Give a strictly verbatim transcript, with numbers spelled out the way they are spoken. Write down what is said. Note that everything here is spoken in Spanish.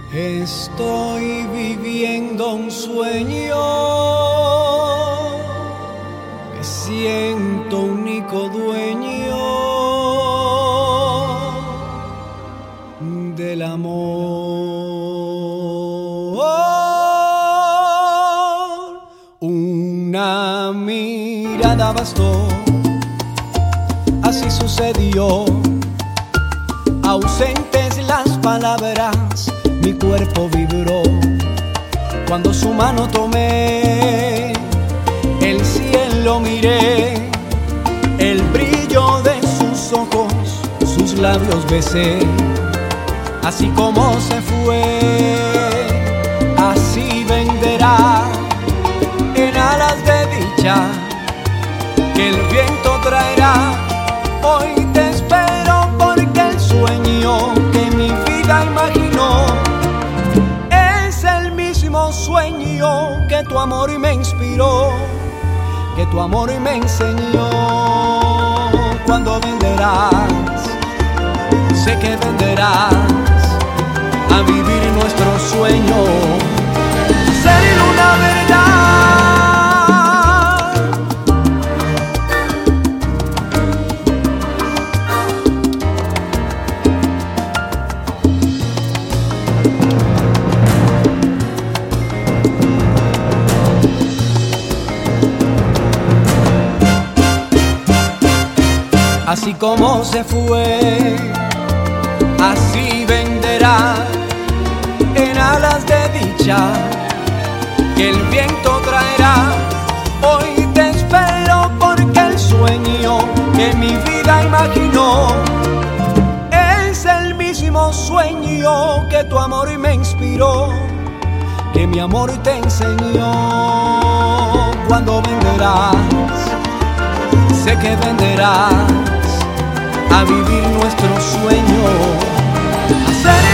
Estoy viviendo un sueño, me siento único dueño del amor. Una mirada bastó, así sucedió. Ausentes las palabras, mi cuerpo vibró cuando su mano tomé, el cielo miré, el brillo de sus ojos, sus labios besé. Así como se fue, así venderá en alas de dicha que el viento traerá. Hoy te espero porque el sueño que mi vida imaginó es el mismo sueño que tu amor me inspiró, que tu amor me enseñó. Cuando venderás, sé que venderás a vivir nuestro sueño, ser una verdad. Así como se fue, así venderá en alas de dicha que el viento traerá. Hoy te espero porque el sueño que mi vida imaginó es el mismo sueño que tu amor me inspiró, que mi amor te enseñó. Cuando venderás, sé que venderás a vivir nuestro sueño, a ser